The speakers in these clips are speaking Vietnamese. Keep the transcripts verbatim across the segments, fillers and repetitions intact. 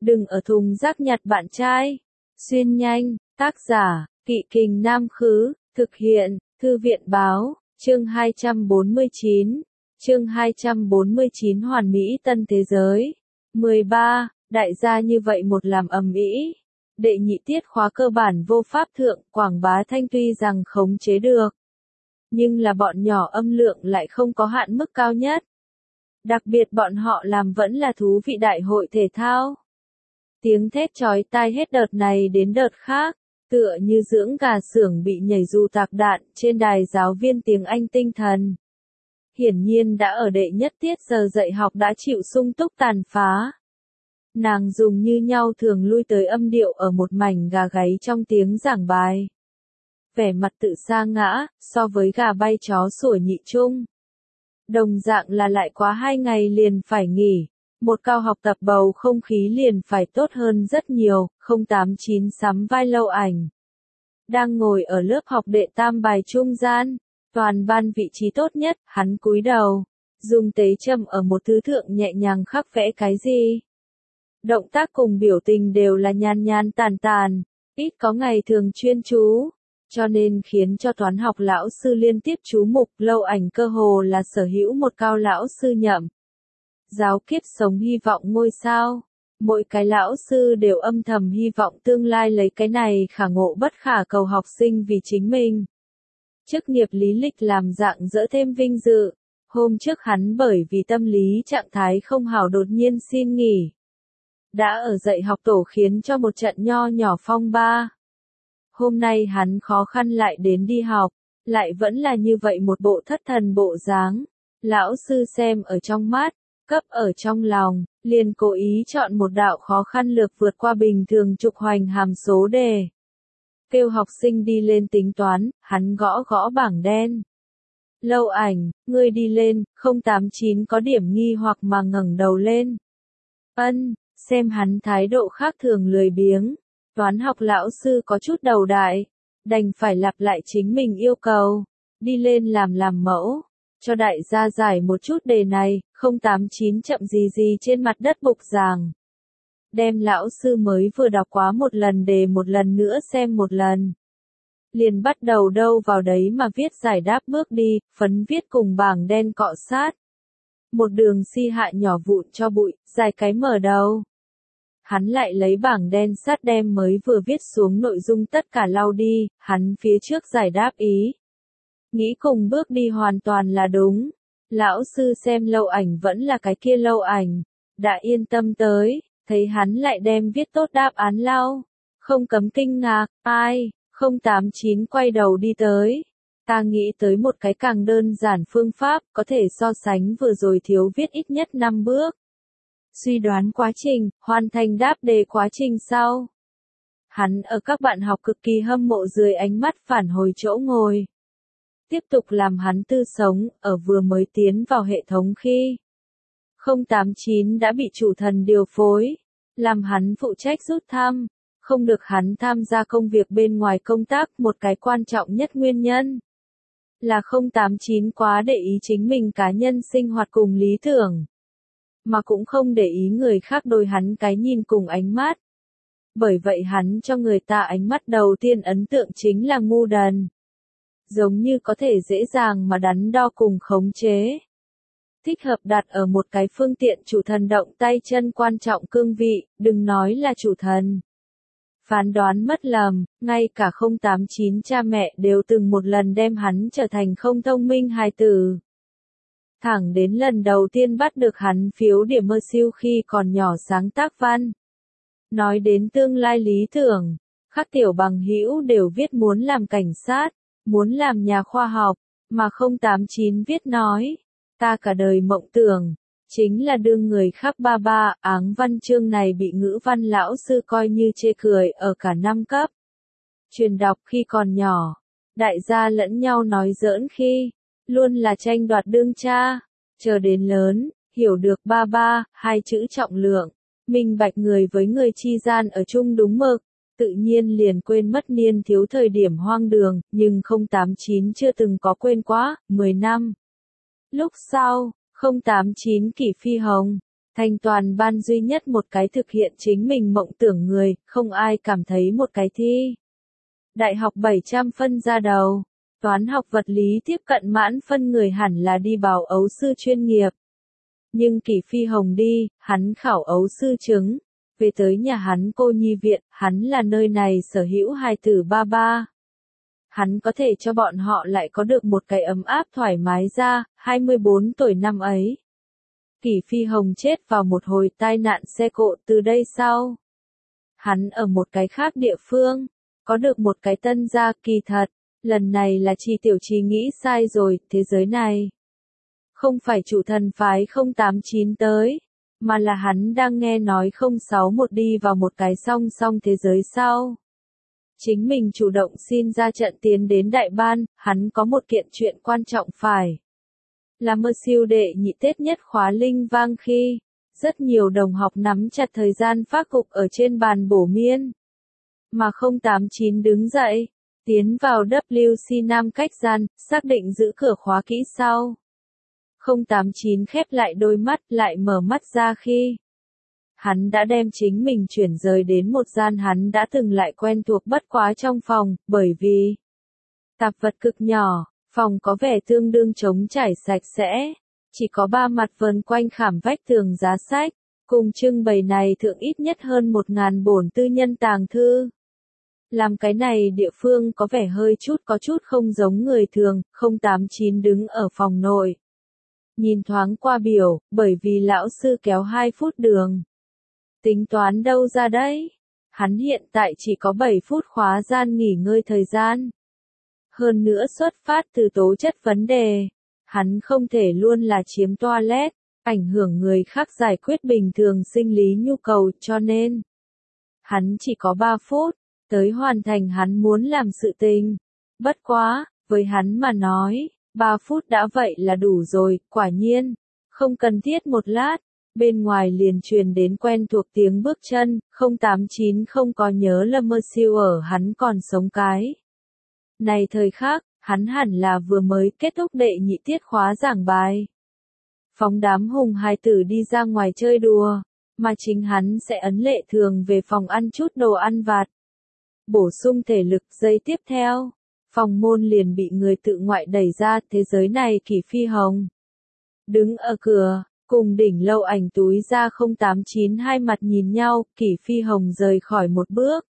Đừng ở thùng rác nhặt bạn trai. Xuyên nhanh, tác giả, Kỵ Kình Nam Khứ, thực hiện, Thư viện Báo, chương hai trăm bốn mươi chín, chương hai trăm bốn mươi chín Hoàn Mỹ Tân Thế Giới. mười ba, đại gia như vậy một làm ầm ĩ. Đệ nhị tiết khóa cơ bản vô pháp thượng, Quảng Bá Thanh tuy rằng khống chế được, nhưng là bọn nhỏ âm lượng lại không có hạn mức cao nhất. Đặc biệt bọn họ làm vẫn là thú vị đại hội thể thao. Tiếng thét chói tai hết đợt này đến đợt khác, tựa như dưỡng gà xưởng bị nhảy dù tạc đạn trên đài giáo viên tiếng Anh tinh thần. Hiển nhiên đã ở đệ nhất tiết giờ dạy học đã chịu sung túc tàn phá. Nàng dùng như nhau thường lui tới âm điệu ở một mảnh gà gáy trong tiếng giảng bài. Vẻ mặt tự sa ngã, so với gà bay chó sủa nhị chung. Đồng dạng là lại quá hai ngày liền phải nghỉ, một cao học tập bầu không khí liền phải tốt hơn rất nhiều, không tám chín sắm vai Lâu Ảnh. Đang ngồi ở lớp học đệ tam bài trung gian, toàn ban vị trí tốt nhất, hắn cúi đầu, dùng tế châm ở một thứ thượng nhẹ nhàng khắc vẽ cái gì. Động tác cùng biểu tình đều là nhan nhan tàn tàn, ít có ngày thường chuyên chú. Cho nên khiến cho toán học lão sư liên tiếp chú mục. Lâu Ảnh cơ hồ là sở hữu một cao lão sư nhậm. Giáo kiếp sống hy vọng ngôi sao. Mỗi cái lão sư đều âm thầm hy vọng tương lai lấy cái này khả ngộ bất khả cầu học sinh vì chính mình. Chức nghiệp lý lịch làm dạng dỡ thêm vinh dự. Hôm trước hắn bởi vì tâm lý trạng thái không hảo đột nhiên xin nghỉ. Đã ở dạy học tổ khiến cho một trận nho nhỏ phong ba. Hôm nay hắn khó khăn lại đến đi học, lại vẫn là như vậy một bộ thất thần bộ dáng. Lão sư xem ở trong mắt, cấp ở trong lòng, liền cố ý chọn một đạo khó khăn lược vượt qua bình thường trục hoành hàm số đề. Kêu học sinh đi lên tính toán, hắn gõ gõ bảng đen. Lâu Ảnh, ngươi đi lên, không tám chín có điểm nghi hoặc mà ngẩng đầu lên. Ân, xem hắn thái độ khác thường lười biếng. Toán học lão sư có chút đầu đại, đành phải lặp lại chính mình yêu cầu, đi lên làm làm mẫu, cho đại gia giải một chút đề này, không tám chín chậm gì gì trên mặt đất bục giảng. Đem lão sư mới vừa đọc quá một lần đề một lần nữa xem một lần. Liền bắt đầu đâu vào đấy mà viết giải đáp bước đi, phấn viết cùng bảng đen cọ sát. Một đường si hạ nhỏ vụn cho bụi, dài cái mở đầu. Hắn lại lấy bảng đen sát đem mới vừa viết xuống nội dung tất cả lau đi, hắn phía trước giải đáp ý. Nghĩ cùng bước đi hoàn toàn là đúng. Lão sư xem Lâu Ảnh vẫn là cái kia Lâu Ảnh, đã yên tâm tới, thấy hắn lại đem viết tốt đáp án lau. Không cấm kinh ngạc, ai, không tám chín quay đầu đi tới. Ta nghĩ tới một cái càng đơn giản phương pháp, có thể so sánh vừa rồi thiếu viết ít nhất năm bước. Suy đoán quá trình, hoàn thành đáp đề quá trình sau. Hắn ở các bạn học cực kỳ hâm mộ dưới ánh mắt phản hồi chỗ ngồi. Tiếp tục làm hắn tư sống, ở vừa mới tiến vào hệ thống khi. không tám chín đã bị chủ thần điều phối, làm hắn phụ trách rút thăm, không được hắn tham gia công việc bên ngoài công tác. Một cái quan trọng nhất nguyên nhân là không tám chín quá để ý chính mình cá nhân sinh hoạt cùng lý tưởng. Mà cũng không để ý người khác đối hắn cái nhìn cùng ánh mắt. Bởi vậy hắn cho người ta ánh mắt đầu tiên ấn tượng chính là ngu đần. Giống như có thể dễ dàng mà đắn đo cùng khống chế. Thích hợp đặt ở một cái phương tiện chủ thần động tay chân quan trọng cương vị, đừng nói là chủ thần. Phán đoán mất lầm, ngay cả không tám chín cha mẹ đều từng một lần đem hắn trở thành không thông minh hài tử. Thẳng đến lần đầu tiên bắt được hắn phiếu điểm mơ siêu khi còn nhỏ sáng tác văn. Nói đến tương lai lý tưởng, các tiểu bằng hữu đều viết muốn làm cảnh sát, muốn làm nhà khoa học, mà không tám chín viết nói, ta cả đời mộng tưởng, chính là đương người khác ba ba. Áng văn chương này bị ngữ văn lão sư coi như chê cười ở cả năm cấp. Truyền đọc khi còn nhỏ, đại gia lẫn nhau nói giỡn khi. Luôn là tranh đoạt đương cha, chờ đến lớn, hiểu được ba ba, hai chữ trọng lượng, minh bạch người với người chi gian ở chung đúng mực, tự nhiên liền quên mất niên thiếu thời điểm hoang đường, nhưng không tám chín chưa từng có quên quá, mười năm. Lúc sau, không tám chín Kỷ Phi Hồng, Thành toàn ban duy nhất một cái thực hiện chính mình mộng tưởng người, không ai cảm thấy một cái thi. Đại học bảy trăm phân ra đầu. Toán học vật lý tiếp cận mãn phân người hẳn là đi bảo ấu sư chuyên nghiệp. Nhưng Kỷ Phi Hồng đi, hắn khảo ấu sư chứng. Về tới nhà hắn cô nhi viện, hắn là nơi này sở hữu hài tử ba ba. Hắn có thể cho bọn họ lại có được một cái ấm áp thoải mái ra, hai mươi bốn tuổi năm ấy. Kỷ Phi Hồng chết vào một hồi tai nạn xe cộ từ đây sau. Hắn ở một cái khác địa phương, có được một cái tân gia kỳ thật. Lần này là Trì Tiểu Trì nghĩ sai rồi, thế giới này. Không phải chủ thần phái không tám chín tới, mà là hắn đang nghe nói không sáu một đi vào một cái song song thế giới sau. Chính mình chủ động xin ra trận tiến đến đại ban, hắn có một kiện chuyện quan trọng phải. Là mơ siêu đệ nhị Tết nhất khóa linh vang khi, rất nhiều đồng học nắm chặt thời gian phác cục ở trên bàn bổ miên. Mà không tám chín đứng dậy, tiến vào W C Nam cách gian, xác định giữ cửa khóa kỹ sau. không tám chín khép lại đôi mắt lại mở mắt ra khi hắn đã đem chính mình chuyển rời đến một gian hắn đã từng lại quen thuộc bất quá trong phòng, bởi vì tạp vật cực nhỏ, phòng có vẻ tương đương trống trải sạch sẽ, chỉ có ba mặt vờn quanh khảm vách tường giá sách, cùng trưng bày này thượng ít nhất hơn một ngàn bổn tư nhân tàng thư. Làm cái này địa phương có vẻ hơi chút có chút không giống người thường, không tám chín đứng ở phòng nội. Nhìn thoáng qua biểu, bởi vì lão sư kéo hai phút đường. Tính toán đâu ra đấy? Hắn hiện tại chỉ có bảy phút khóa gian nghỉ ngơi thời gian. Hơn nữa xuất phát từ tố chất vấn đề. Hắn không thể luôn là chiếm toilet, ảnh hưởng người khác giải quyết bình thường sinh lý nhu cầu cho nên. Hắn chỉ có ba phút, tới hoàn thành hắn muốn làm sự tình. Bất quá, với hắn mà nói, ba phút đã vậy là đủ rồi, quả nhiên. Không cần thiết một lát. Bên ngoài liền truyền đến quen thuộc tiếng bước chân, không tám chín không có nhớ là mơ siêu ở hắn còn sống cái. Này thời khác, hắn hẳn là vừa mới kết thúc đệ nhị tiết khóa giảng bài. Phóng đám hùng hài tử đi ra ngoài chơi đùa, mà chính hắn sẽ ấn lệ thường về phòng ăn chút đồ ăn vặt. Bổ sung thể lực giây tiếp theo, phòng môn liền bị người tự ngoại đẩy ra thế giới này Kỷ Phi Hồng. Đứng ở cửa. Cùng đỉnh lâu ảnh túi ra không tám chín hai mặt nhìn nhau, Kỷ Phi Hồng rời khỏi một bước.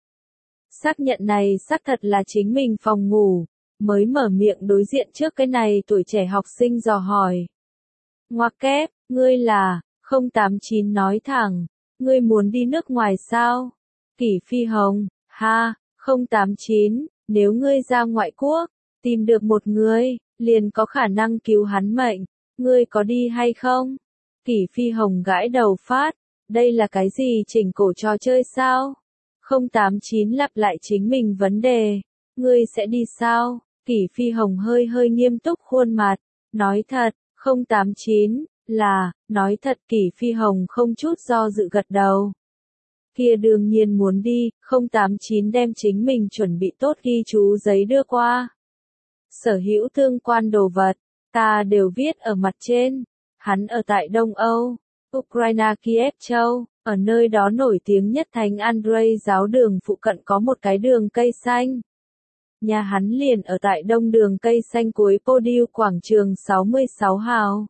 Xác nhận này xác thật là chính mình phòng ngủ, mới mở miệng đối diện trước cái này tuổi trẻ học sinh dò hỏi. Ngoặc kép, ngươi là, không tám chín nói thẳng, ngươi muốn đi nước ngoài sao? Kỷ Phi Hồng, ha, không tám chín, nếu ngươi ra ngoại quốc, tìm được một người, liền có khả năng cứu hắn mệnh, ngươi có đi hay không? Kỷ Phi Hồng gãi đầu phát, đây là cái gì chỉnh cổ trò chơi sao? không tám chín lặp lại chính mình vấn đề, ngươi sẽ đi sao? Kỷ Phi Hồng hơi hơi nghiêm túc khuôn mặt, nói thật, không tám chín, là, nói thật Kỷ Phi Hồng không chút do dự gật đầu. Kia đương nhiên muốn đi, không tám chín đem chính mình chuẩn bị tốt ghi chú giấy đưa qua. Sở hữu tương quan đồ vật, ta đều viết ở mặt trên. Hắn ở tại Đông Âu, Ukraine Kiev Châu, ở nơi đó nổi tiếng nhất Thánh Andrei giáo đường phụ cận có một cái đường cây xanh. Nhà hắn liền ở tại đông đường cây xanh cuối Podium quảng trường sáu mươi sáu hào.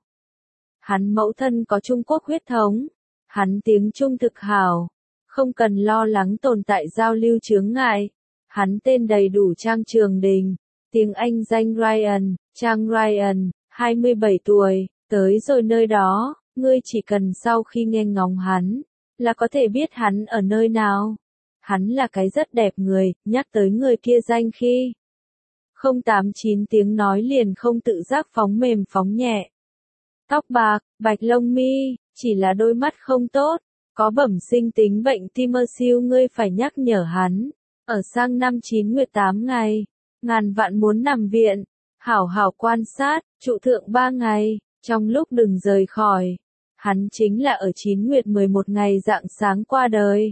Hắn mẫu thân có Trung Quốc huyết thống, hắn tiếng Trung thực hảo, không cần lo lắng tồn tại giao lưu chướng ngại. Hắn tên đầy đủ Trang Trường Đình, tiếng Anh danh Ryan, Trang Ryan, hai mươi bảy tuổi. Tới rồi nơi đó, ngươi chỉ cần sau khi nghe ngóng hắn, là có thể biết hắn ở nơi nào. Hắn là cái rất đẹp người, nhắc tới người kia danh khi. không tám chín tiếng nói liền không tự giác phóng mềm phóng nhẹ. Tóc bạc, bạch lông mi, chỉ là đôi mắt không tốt, có bẩm sinh tính bệnh tim mơ siêu ngươi phải nhắc nhở hắn. Ở sang năm chín nguyệt tám ngày, ngàn vạn muốn nằm viện, hảo hảo quan sát, trụ thượng ba ngày. Trong lúc đừng rời khỏi, hắn chính là ở chín nguyệt mười một ngày rạng sáng qua đời.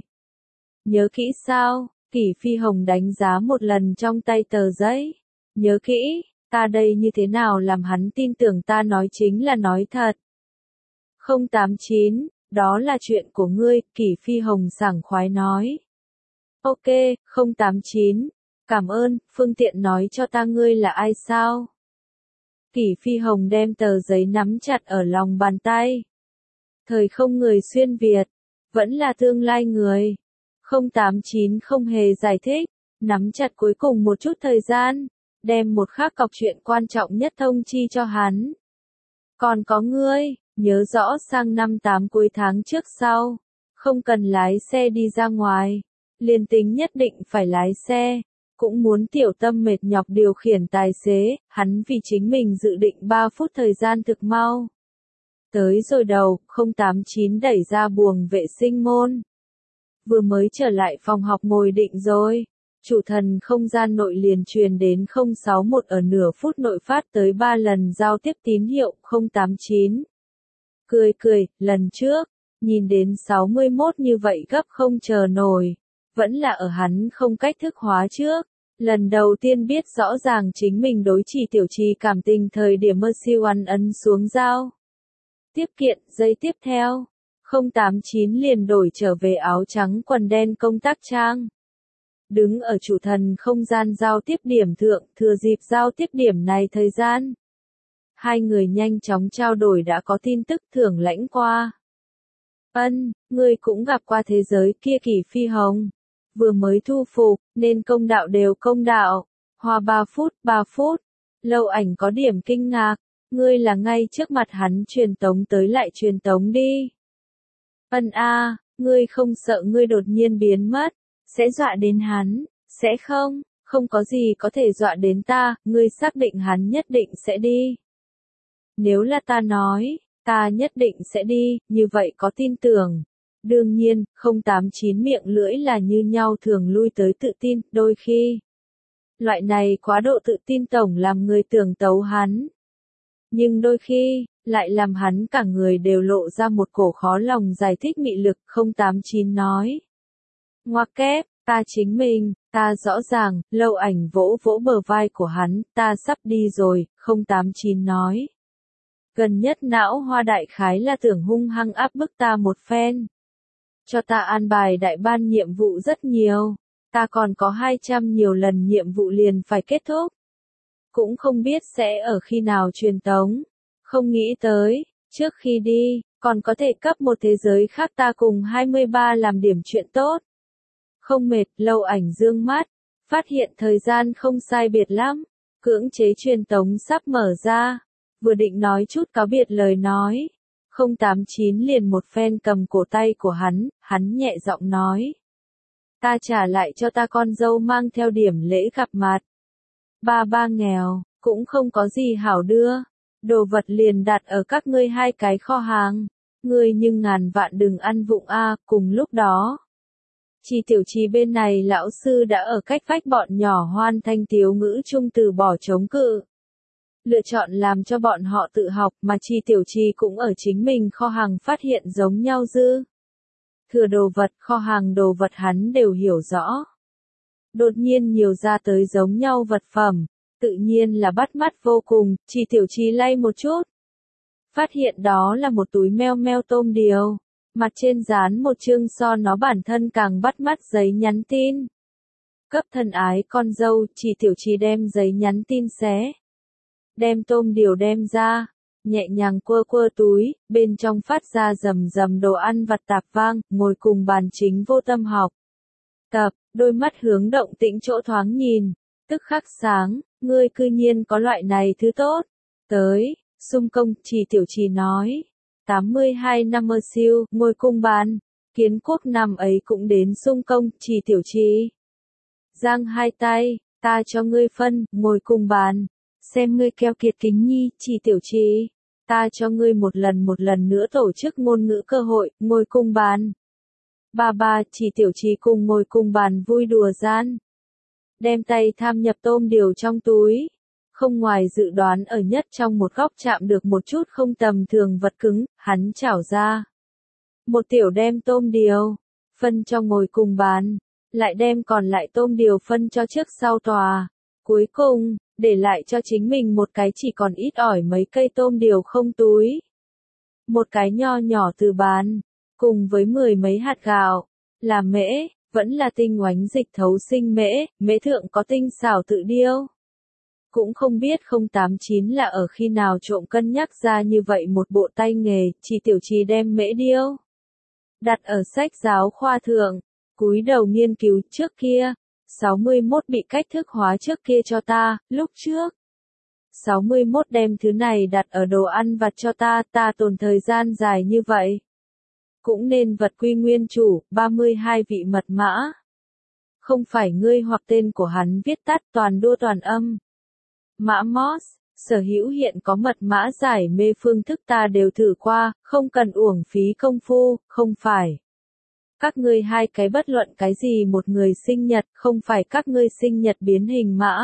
Nhớ kỹ sao? Kỷ Phi Hồng đánh giá một lần trong tay tờ giấy. Nhớ kỹ, ta đây như thế nào làm hắn tin tưởng ta nói chính là nói thật. không tám chín, đó là chuyện của ngươi, Kỷ Phi Hồng sảng khoái nói. Ok, không tám chín, cảm ơn, phương tiện nói cho ta ngươi là ai sao? Kỷ Phi Hồng đem tờ giấy nắm chặt ở lòng bàn tay. Thời không người xuyên Việt, vẫn là tương lai người. không tám chín không hề giải thích, nắm chặt cuối cùng một chút thời gian, đem một khắc cọc chuyện quan trọng nhất thông chi cho hắn. Còn có ngươi, nhớ rõ sang năm tám cuối tháng trước sau, không cần lái xe đi ra ngoài, liền tính nhất định phải lái xe, cũng muốn tiểu tâm mệt nhọc điều khiển tài xế, hắn vì chính mình dự định ba phút thời gian thực mau. Tới rồi đầu, không tám chín đẩy ra buồng vệ sinh môn. Vừa mới trở lại phòng học ngồi định rồi, chủ thần không gian nội liền truyền đến không sáu một ở nửa phút nội phát tới ba lần giao tiếp tín hiệu không tám chín. Cười cười, lần trước, nhìn đến sáu mươi mốt như vậy gấp không chờ nổi, vẫn là ở hắn không cách thức hóa trước. Lần đầu tiên biết rõ ràng chính mình đối Trì Tiểu Trì cảm tình thời điểm mơ siêu ăn ấn xuống dao. Tiếp kiện, giây tiếp theo, không tám chín liền đổi trở về áo trắng quần đen công tác trang. Đứng ở chủ thần không gian giao tiếp điểm thượng, thừa dịp giao tiếp điểm này thời gian. Hai người nhanh chóng trao đổi đã có tin tức thưởng lãnh qua. Ân, ngươi cũng gặp qua thế giới kia Kỷ Phi Hồng. Vừa mới thu phục, nên công đạo đều công đạo. Hòa ba phút, ba phút. Lâu ảnh có điểm kinh ngạc. Ngươi là ngay trước mặt hắn truyền tống tới lại truyền tống đi. Ân a, ngươi không sợ ngươi đột nhiên biến mất, sẽ dọa đến hắn, sẽ không, không có gì có thể dọa đến ta, ngươi xác định hắn nhất định sẽ đi. Nếu là ta nói, ta nhất định sẽ đi, như vậy có tin tưởng. Đương nhiên, không tám chín miệng lưỡi là như nhau thường lui tới tự tin, đôi khi. Loại này quá độ tự tin tổng làm người tưởng tấu hắn. Nhưng đôi khi, lại làm hắn cả người đều lộ ra một cổ khó lòng giải thích mị lực không tám chín nói. Ngoặc kép, ta chính mình, ta rõ ràng, Lâu ảnh vỗ vỗ bờ vai của hắn, ta sắp đi rồi, không tám chín nói. Gần nhất não hoa đại khái là tưởng hung hăng áp bức ta một phen. Cho ta an bài đại ban nhiệm vụ rất nhiều, ta còn có hai trăm nhiều lần nhiệm vụ liền phải kết thúc. Cũng không biết sẽ ở khi nào truyền tống, không nghĩ tới, trước khi đi, còn có thể cấp một thế giới khác ta cùng hai mươi ba làm điểm chuyện tốt. Không mệt, Lâu ảnh dương mắt, phát hiện thời gian không sai biệt lắm, cưỡng chế truyền tống sắp mở ra, vừa định nói chút cáo biệt lời nói. không tám chín liền một phen cầm cổ tay của hắn, hắn nhẹ giọng nói. Ta trả lại cho ta con dâu mang theo điểm lễ gặp mặt. Ba ba nghèo, cũng không có gì hảo đưa. Đồ vật liền đặt ở các ngươi hai cái kho hàng. Ngươi nhưng ngàn vạn đừng ăn vụng a. Cùng lúc đó. Trì Tiểu Trì bên này lão sư đã ở cách vách bọn nhỏ Hoan Thanh Tiếu Ngữ chung từ bỏ chống cự. Lựa chọn làm cho bọn họ tự học mà Trì Tiểu Trì cũng ở chính mình kho hàng phát hiện giống nhau dư. Thừa đồ vật, kho hàng đồ vật hắn đều hiểu rõ. Đột nhiên nhiều ra tới giống nhau vật phẩm, tự nhiên là bắt mắt vô cùng, Trì Tiểu Trì lay một chút. Phát hiện đó là một túi meo meo tôm điều, mặt trên dán một chương so nó bản thân càng bắt mắt giấy nhắn tin. Cấp thân ái con dâu, Trì Tiểu Trì đem giấy nhắn tin xé. Đem tôm điều đem ra, nhẹ nhàng quơ quơ túi, bên trong phát ra rầm rầm đồ ăn vặt tạp vang, ngồi cùng bàn chính vô tâm học. Tập, đôi mắt hướng động tĩnh chỗ thoáng nhìn, tức khắc sáng, ngươi cư nhiên có loại này thứ tốt. Tới, xung công, Trì Tiểu Trì nói. tám mươi hai năm mơ siêu, ngồi cùng bàn, kiến quốc năm ấy cũng đến xung công, Trì Tiểu Trì. Giang hai tay, ta cho ngươi phân, ngồi cùng bàn. Xem ngươi keo kiệt kính nhi, Trì Tiểu Trì. Ta cho ngươi một lần một lần nữa tổ chức ngôn ngữ cơ hội, ngồi cùng bàn. Ba ba, Trì Tiểu Trì cùng ngồi cùng bàn vui đùa gian. Đem tay tham nhập tôm điều trong túi. Không ngoài dự đoán ở nhất trong một góc chạm được một chút không tầm thường vật cứng, hắn chảo ra. Một tiểu đem tôm điều, phân cho ngồi cùng bàn. Lại đem còn lại tôm điều phân cho trước sau tòa. Cuối cùng, để lại cho chính mình một cái chỉ còn ít ỏi mấy cây tôm điều không túi. Một cái nho nhỏ từ bàn, cùng với mười mấy hạt gạo, là mễ, vẫn là tinh oánh dịch thấu sinh mễ, mễ thượng có tinh xảo tự điêu. Cũng không biết không tám chín là ở khi nào trộm cân nhắc ra như vậy một bộ tay nghề, Chi Tiểu Chi đem mễ điêu đặt ở sách giáo khoa thượng, cúi đầu nghiên cứu trước kia, sáu mươi mốt bị cách thức hóa trước kia cho ta, lúc trước. sáu mươi mốt đem thứ này đặt ở đồ ăn vặt cho ta, ta tồn thời gian dài như vậy. Cũng nên vật quy nguyên chủ, ba mươi hai vị mật mã. Không phải ngươi hoặc tên của hắn viết tắt toàn đua toàn âm. Mã Moss, sở hữu hiện có mật mã giải mê phương thức ta đều thử qua, không cần uổng phí công phu, không phải. Các ngươi hai cái bất luận cái gì một người sinh nhật, không phải các ngươi sinh nhật biến hình mã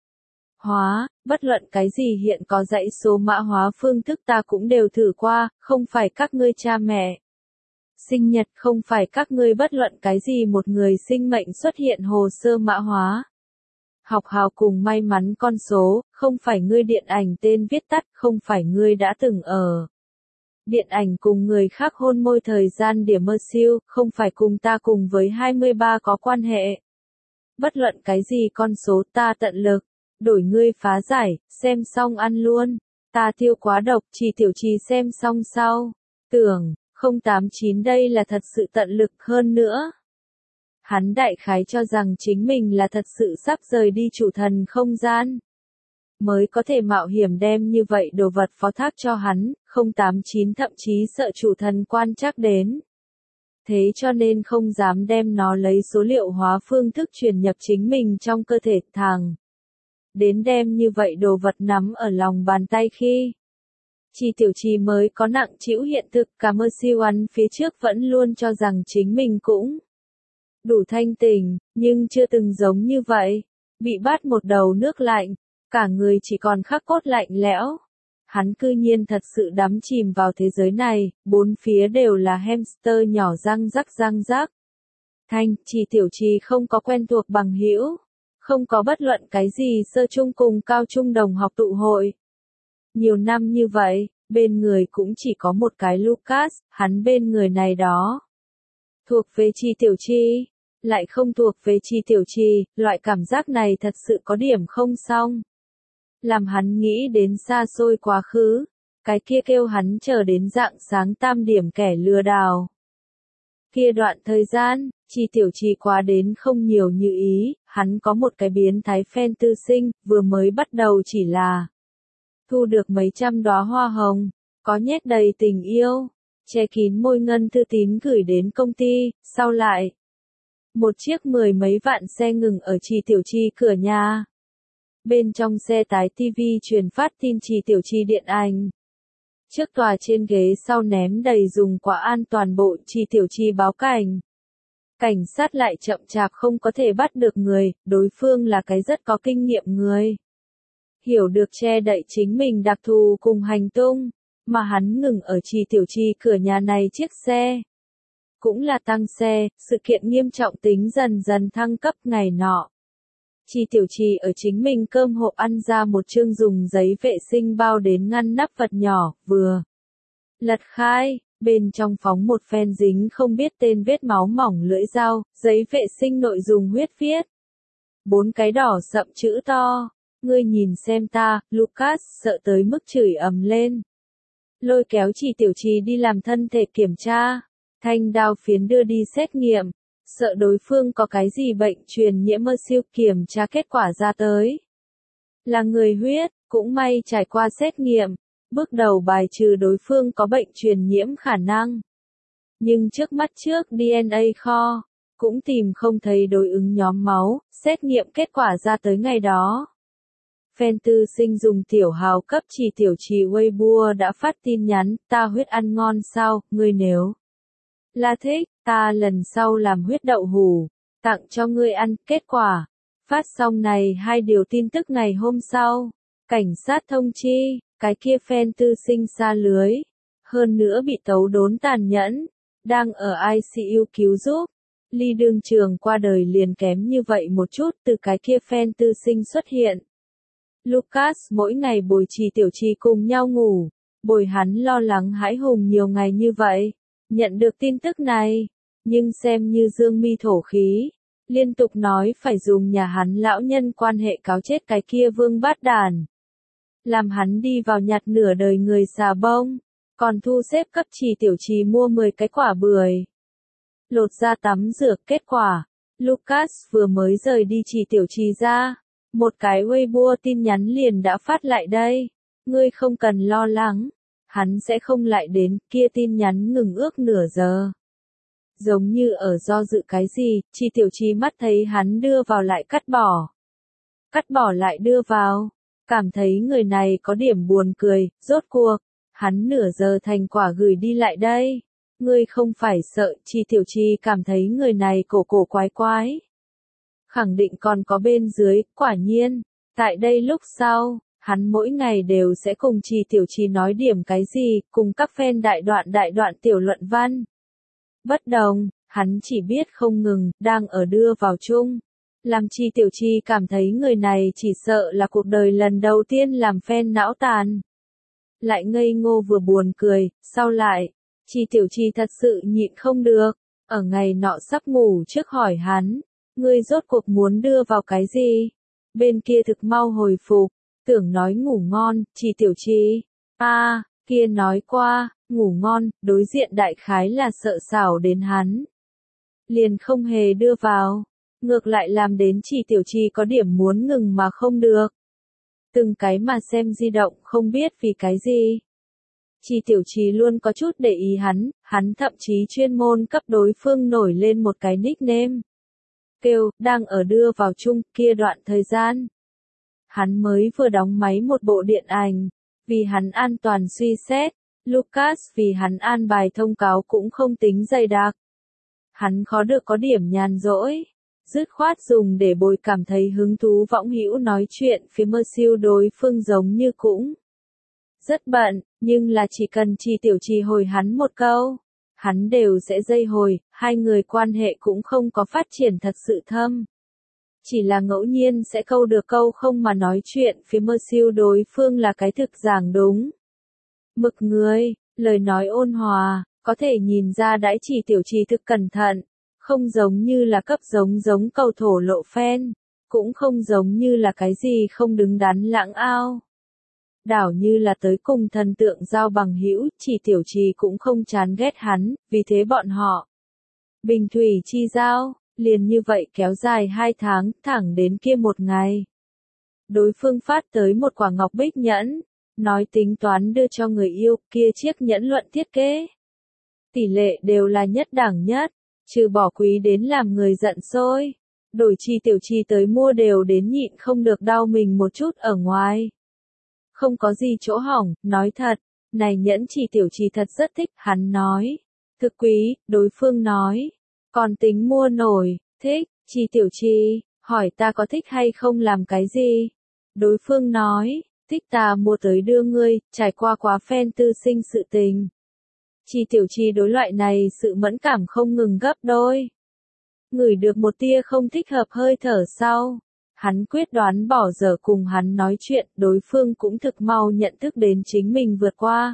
hóa, bất luận cái gì hiện có dãy số mã hóa phương thức ta cũng đều thử qua, không phải các ngươi cha mẹ. Sinh nhật không phải các ngươi bất luận cái gì một người sinh mệnh xuất hiện hồ sơ mã hóa. Học hào cùng may mắn con số, không phải ngươi điện ảnh tên viết tắt, không phải ngươi đã từng ở. Điện ảnh cùng người khác hôn môi thời gian điểm mơ siêu, không phải cùng ta cùng với hai mươi ba có quan hệ. Bất luận cái gì con số ta tận lực, đổi ngươi phá giải, xem xong ăn luôn. Ta tiêu quá độc, Chi Tiểu Chi xem xong sau. Tưởng, không tám chín đây là thật sự tận lực hơn nữa. Hắn đại khái cho rằng chính mình là thật sự sắp rời đi chủ thần không gian. Mới có thể mạo hiểm đem như vậy đồ vật phó thác cho hắn, không tám chín thậm chí sợ chủ thần quan trắc đến. Thế cho nên không dám đem nó lấy số liệu hóa phương thức truyền nhập chính mình trong cơ thể thằng. Đến đem như vậy đồ vật nắm ở lòng bàn tay khi. Chi Tiểu Chi mới có nặng chịu hiện thực, cả mơ siêu ăn phía trước vẫn luôn cho rằng chính mình cũng đủ thanh tỉnh, nhưng chưa từng giống như vậy. Bị bắt một đầu nước lạnh, cả người chỉ còn khắc cốt lạnh lẽo. Hắn cư nhiên thật sự đắm chìm vào thế giới này, bốn phía đều là hamster nhỏ răng rắc răng rắc. Thanh, Chi Tiểu Chi không có quen thuộc bằng hữu, không có bất luận cái gì sơ trung cùng cao trung đồng học tụ hội. Nhiều năm như vậy, bên người cũng chỉ có một cái Lucas, hắn bên người này đó. Thuộc về Chi Tiểu Chi, lại không thuộc về Chi Tiểu Chi, loại cảm giác này thật sự có điểm không xong. Làm hắn nghĩ đến xa xôi quá khứ, cái kia kêu hắn chờ đến rạng sáng tam điểm kẻ lừa đảo. Kia đoạn thời gian, Chi Tiểu Chi quá đến không nhiều như ý, hắn có một cái biến thái fan tư sinh, vừa mới bắt đầu chỉ là thu được mấy trăm đóa hoa hồng, có nhét đầy tình yêu, che kín môi ngân thư tín gửi đến công ty, sau lại một chiếc mười mấy vạn xe ngừng ở Chi Tiểu Chi cửa nhà. Bên trong xe tái ti vi truyền phát tin Chi Tiểu Chi điện ảnh. Trước tòa trên ghế sau ném đầy dùng quả an toàn bộ Chi Tiểu Chi báo cảnh. Cảnh sát lại chậm chạp không có thể bắt được người, đối phương là cái rất có kinh nghiệm người. Hiểu được che đậy chính mình đặc thù cùng hành tung, mà hắn ngừng ở Chi Tiểu Chi cửa nhà này chiếc xe. Cũng là tăng xe, sự kiện nghiêm trọng tính dần dần thăng cấp ngày nọ. Chi Tiểu Chi ở chính mình cơm hộp ăn ra một chương dùng giấy vệ sinh bao đến ngăn nắp vật nhỏ, vừa lật khai, bên trong phóng một phen dính không biết tên vết máu mỏng lưỡi dao, giấy vệ sinh nội dung huyết viết. Bốn cái đỏ sậm chữ to, ngươi nhìn xem ta, Lucas sợ tới mức chửi ầm lên. Lôi kéo Chi Tiểu Chi đi làm thân thể kiểm tra, thanh đao phiến đưa đi xét nghiệm. Sợ đối phương có cái gì bệnh truyền nhiễm mơ siêu kiểm tra kết quả ra tới. Là người huyết, cũng may trải qua xét nghiệm, bước đầu bài trừ đối phương có bệnh truyền nhiễm khả năng. Nhưng trước mắt trước đê en a kho, cũng tìm không thấy đối ứng nhóm máu, xét nghiệm kết quả ra tới ngày đó. Fan tư sinh dùng tiểu hào cấp Chi Tiểu Chi Weibo đã phát tin nhắn, ta huyết ăn ngon sao, ngươi nếu là thích, ta lần sau làm huyết đậu hủ, tặng cho ngươi ăn, kết quả. Phát xong này hai điều tin tức ngày hôm sau. Cảnh sát thông chi, cái kia fan tư sinh xa lưới. Hơn nữa bị tấu đốn tàn nhẫn. Đang ở i xê u cứu giúp. Ly đương trường qua đời liền kém như vậy một chút từ cái kia fan tư sinh xuất hiện. Lucas mỗi ngày bồi Chi Tiểu Chi cùng nhau ngủ. Bồi hắn lo lắng hãi hùng nhiều ngày như vậy. nhận được tin tức này, nhưng xem như dương mi thổ khí, liên tục nói phải dùng nhà hắn lão nhân quan hệ cáo chết cái kia vương bát đàn. Làm hắn đi vào nhặt nửa đời người xà bông, còn thu xếp cấp Trì Tiểu Trì mua mười cái quả bưởi. Lột ra tắm rửa, kết quả, Lucas vừa mới rời đi Trì Tiểu Trì ra, một cái Weibo tin nhắn liền đã phát lại đây, ngươi không cần lo lắng, hắn sẽ không lại đến, kia tin nhắn ngừng ước nửa giờ. Giống như ở do dự cái gì, Trì Tiểu Trì mắt thấy hắn đưa vào lại cắt bỏ. Cắt bỏ lại đưa vào, cảm thấy người này có điểm buồn cười, rốt cuộc, hắn nửa giờ thành quả gửi đi lại đây. Ngươi không phải sợ, Trì Tiểu Trì cảm thấy người này cổ cổ quái quái. Khẳng định còn có bên dưới, quả nhiên, tại đây lúc sau, hắn mỗi ngày đều sẽ cùng Trì Tiểu Trì nói điểm cái gì, cùng các fan đại đoạn đại đoạn tiểu luận văn. Bất đồng, hắn chỉ biết không ngừng, đang ở đưa vào chung. Làm Trì Tiểu Trì cảm thấy người này chỉ sợ là cuộc đời lần đầu tiên làm fan não tàn. Lại ngây ngô vừa buồn cười, sau lại, Trì Tiểu Trì thật sự nhịn không được, ở ngày nọ sắp ngủ trước hỏi hắn, ngươi rốt cuộc muốn đưa vào cái gì? Bên kia thực mau hồi phục, tưởng nói ngủ ngon, Trì Tiểu Trì, a à, kia nói qua, ngủ ngon, đối diện đại khái là sợ xảo đến hắn. Liền không hề đưa vào, ngược lại làm đến Trì Tiểu Trì có điểm muốn ngừng mà không được. Từng cái mà xem di động không biết vì cái gì. Trì Tiểu Trì luôn có chút để ý hắn, hắn thậm chí chuyên môn cấp đối phương nổi lên một cái nickname. Kêu, đang ở đưa vào chung kia đoạn thời gian. Hắn mới vừa đóng máy một bộ điện ảnh, vì hắn an toàn suy xét, Lucas vì hắn an bài thông cáo cũng không tính dày đặc. Hắn khó được có điểm nhàn rỗi, dứt khoát dùng để bồi cảm thấy hứng thú võng hữu nói chuyện phía mơ siêu đối phương giống như cũng rất bận, nhưng là chỉ cần Trì Tiểu Trì hồi hắn một câu, hắn đều sẽ dây hồi, hai người quan hệ cũng không có phát triển thật sự thâm. Chỉ là ngẫu nhiên sẽ câu được câu không mà nói chuyện phía mơ siêu đối phương là cái thực giảng đúng. Mực người, lời nói ôn hòa, có thể nhìn ra đãi Trì Tiểu Trì thực cẩn thận, không giống như là cấp giống giống cầu thổ lộ phen, cũng không giống như là cái gì không đứng đắn lãng ao. Đảo như là tới cùng thần tượng giao bằng hữu, Trì Tiểu Trì cũng không chán ghét hắn, vì thế bọn họ bình thủy chi giao, liền như vậy kéo dài hai tháng, thẳng đến kia một ngày. Đối phương phát tới một quả ngọc bích nhẫn, nói tính toán đưa cho người yêu, kia chiếc nhẫn luận thiết kế. Tỷ lệ đều là nhất đẳng nhất, trừ bỏ quý đến làm người giận sôi. Đổi Trì Tiểu Trì tới mua đều đến nhịn không được đau mình một chút ở ngoài. Không có gì chỗ hỏng, nói thật, này nhẫn Trì Tiểu Trì thật rất thích, hắn nói. Thực quý, đối phương nói. Còn tính mua nổi, thích, Trì Tiểu Trì, hỏi ta có thích hay không làm cái gì? Đối phương nói, thích ta mua tới đưa ngươi, trải qua quá phen tư sinh sự tình. Trì Tiểu Trì đối loại này sự mẫn cảm không ngừng gấp đôi. Ngửi được một tia không thích hợp hơi thở sau. Hắn quyết đoán bỏ dở cùng hắn nói chuyện, đối phương cũng thực mau nhận thức đến chính mình vượt qua.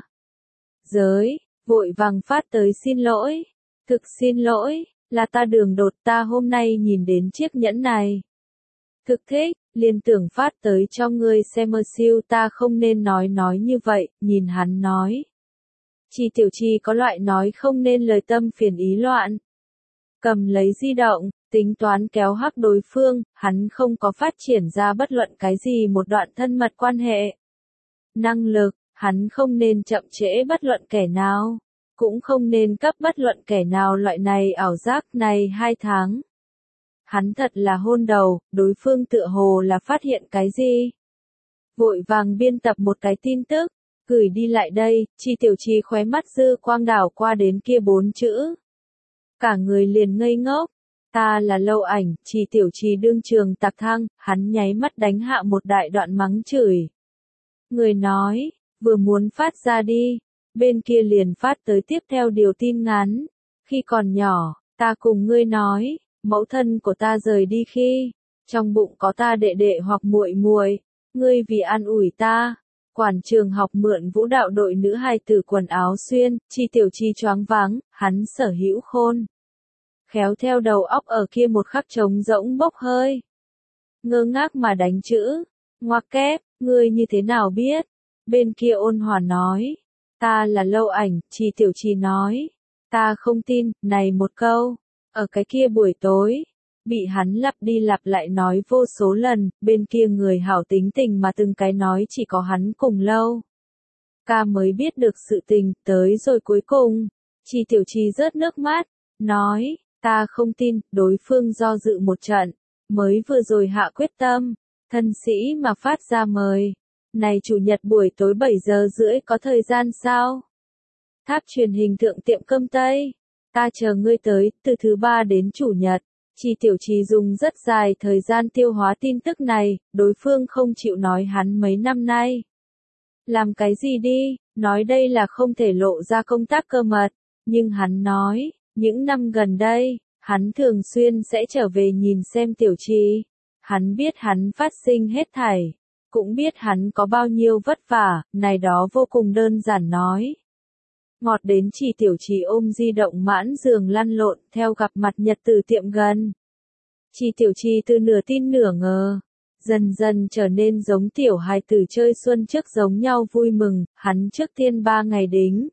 Giới, vội vàng phát tới xin lỗi. Thực xin lỗi, là ta đường đột ta hôm nay nhìn đến chiếc nhẫn này. Thực thích, liền tưởng phát tới cho ngươi xem mơ siêu ta không nên nói nói như vậy, nhìn hắn nói. Trì Tiểu Trì có loại nói không nên lời tâm phiền ý loạn. Cầm lấy di động, tính toán kéo hắc đối phương, hắn không có phát triển ra bất luận cái gì một đoạn thân mật quan hệ. Năng lực, hắn không nên chậm trễ bất luận kẻ nào, cũng không nên cấp bất luận kẻ nào loại này ảo giác này hai tháng. Hắn thật là hôn đầu, đối phương tựa hồ là phát hiện cái gì. Vội vàng biên tập một cái tin tức, gửi đi lại đây, Trì Tiểu Trì khóe mắt dư quang đảo qua đến kia bốn chữ. Cả người liền ngây ngốc, ta là Lâu Ảnh, Trì Tiểu Trì đương trường tạc thăng, hắn nháy mắt đánh hạ một đại đoạn mắng chửi. Người nói, vừa muốn phát ra đi, bên kia liền phát tới tiếp theo điều tin ngắn. Khi còn nhỏ, ta cùng ngươi nói, mẫu thân của ta rời đi khi, trong bụng có ta đệ đệ hoặc muội muội, ngươi vì an ủi ta, quản trường học mượn vũ đạo đội nữ hài tử quần áo xuyên, Chi Tiểu Chi choáng váng, hắn sở hữu khôn. Khéo theo đầu óc ở kia một khắc trống rỗng bốc hơi. Ngơ ngác mà đánh chữ, ngoặc kép, ngươi như thế nào biết? Bên kia ôn hòa nói, ta là Lâu Ảnh, Chi Tiểu Chi nói, ta không tin, này một câu, ở cái kia buổi tối, bị hắn lặp đi lặp lại nói vô số lần, bên kia người hảo tính tình mà từng cái nói chỉ có hắn cùng Lâu ca mới biết được sự tình, tới rồi cuối cùng, Chi Tiểu Chi rớt nước mắt, nói, ta không tin, đối phương do dự một trận, mới vừa rồi hạ quyết tâm, thân sĩ mà phát ra mời, này chủ nhật buổi tối bảy giờ rưỡi có thời gian sao? Tháp truyền hình thượng tiệm cơm Tây, ta chờ ngươi tới, từ thứ ba đến chủ nhật. Chi Tiểu Chi dùng rất dài thời gian tiêu hóa tin tức này, đối phương không chịu nói hắn mấy năm nay. Làm cái gì đi, nói đây là không thể lộ ra công tác cơ mật, nhưng hắn nói, những năm gần đây, hắn thường xuyên sẽ trở về nhìn xem Tiểu Chi. Hắn biết hắn phát sinh hết thảy, cũng biết hắn có bao nhiêu vất vả, này đó vô cùng đơn giản nói. Ngọt đến Chi Tiểu Chi ôm di động mãn giường lăn lộn theo gặp mặt nhật từ tiệm gần. Chi Tiểu Chi từ nửa tin nửa ngờ, dần dần trở nên giống tiểu hài tử chơi xuân trước giống nhau vui mừng, hắn trước tiên ba ngày đính.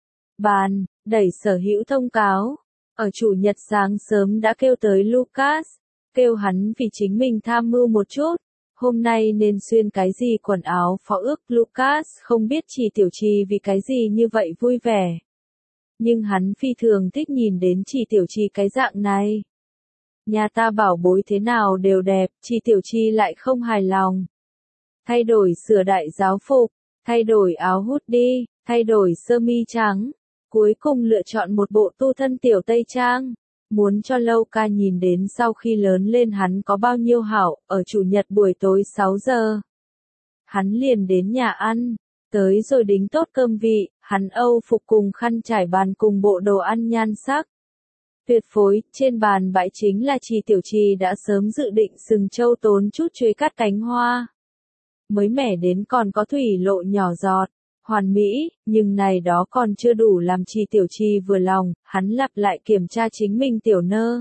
Bàn, đẩy sở hữu thông cáo, ở chủ nhật sáng sớm đã kêu tới Lucas, kêu hắn vì chính mình tham mưu một chút. Hôm nay nên xuyên cái gì quần áo phó ước Lucas không biết Chi Tiểu Chi vì cái gì như vậy vui vẻ. Nhưng hắn phi thường thích nhìn đến Chi Tiểu Chi cái dạng này. Nhà ta bảo bối thế nào đều đẹp, Chi Tiểu Chi lại không hài lòng. Thay đổi sửa đại giáo phục, thay đổi áo hoodie, thay đổi sơ mi trắng. Cuối cùng lựa chọn một bộ tu thân tiểu tây trang. Muốn cho Lâu ca nhìn đến sau khi lớn lên hắn có bao nhiêu hảo, ở chủ nhật buổi tối sáu giờ. Hắn liền đến nhà ăn, tới rồi đính tốt cơm vị, hắn Âu phục cùng khăn trải bàn cùng bộ đồ ăn nhan sắc. Tuyệt phối, trên bàn bãi chính là Chi Tiểu Chi đã sớm dự định sừng châu tốn chút chuối cắt cánh hoa. Mới mẻ đến còn có thủy lộ nhỏ giọt. Hoàn mỹ, nhưng này đó còn chưa đủ làm Chi Tiểu Chi vừa lòng, hắn lặp lại kiểm tra chính mình tiểu nơ.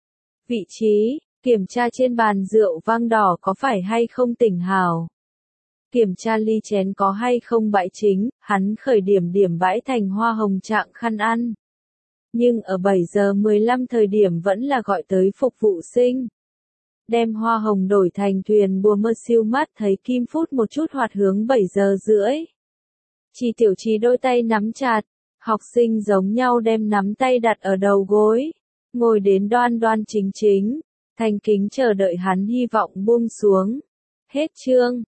Vị trí, kiểm tra trên bàn rượu vang đỏ có phải hay không tỉnh hào. Kiểm tra ly chén có hay không bãi chính, hắn khởi điểm điểm bãi thành hoa hồng trạng khăn ăn. Nhưng ở bảy giờ mười lăm thời điểm vẫn là gọi tới phục vụ sinh. Đem hoa hồng đổi thành thuyền bùa mơ siêu mắt thấy kim phút một chút hoạt hướng bảy giờ rưỡi. Chi Tiểu Chi đôi tay nắm chặt, học sinh giống nhau đem nắm tay đặt ở đầu gối, ngồi đến đoan đoan chính chính, thành kính chờ đợi hắn hy vọng buông xuống. Hết chương.